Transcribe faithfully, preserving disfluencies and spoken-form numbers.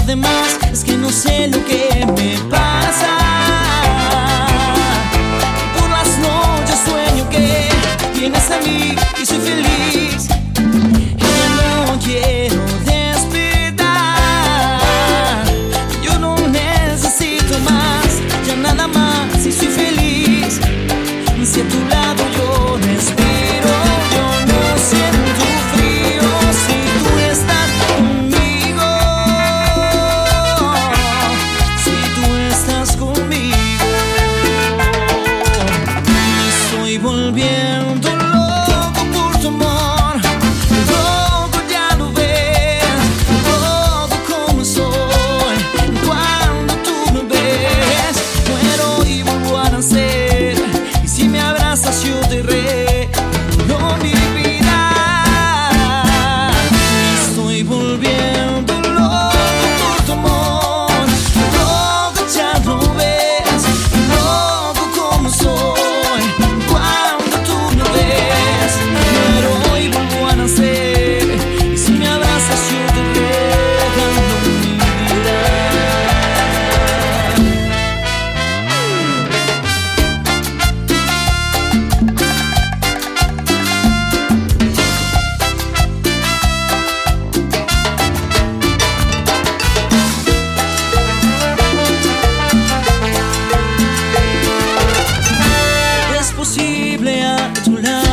demás es que no sé lo que me pasa. Por las noches sueño que vienes a mí y soy feliz. Y ya no quiero despertar. Yo no necesito más, ya nada más y soy feliz. Si a tu lado yo respiro, yo no siento frío. Si tú estás conmigo, si tú estás conmigo, me estoy volviendo loco por tu amor. Loco, ya lo ves, loco como soy. Cuando tú me ves, muero y vuelvo a nacer. Y si me abrazas yo te regalo mi vida. Me estoy volviendo loco por tu amor. Loco, ya lo ves, loco como soy. Cuando tú me ves, muero y vuelvo a nacer. Y si me abrazas yo te regalo mi vida. Es posible a tu lado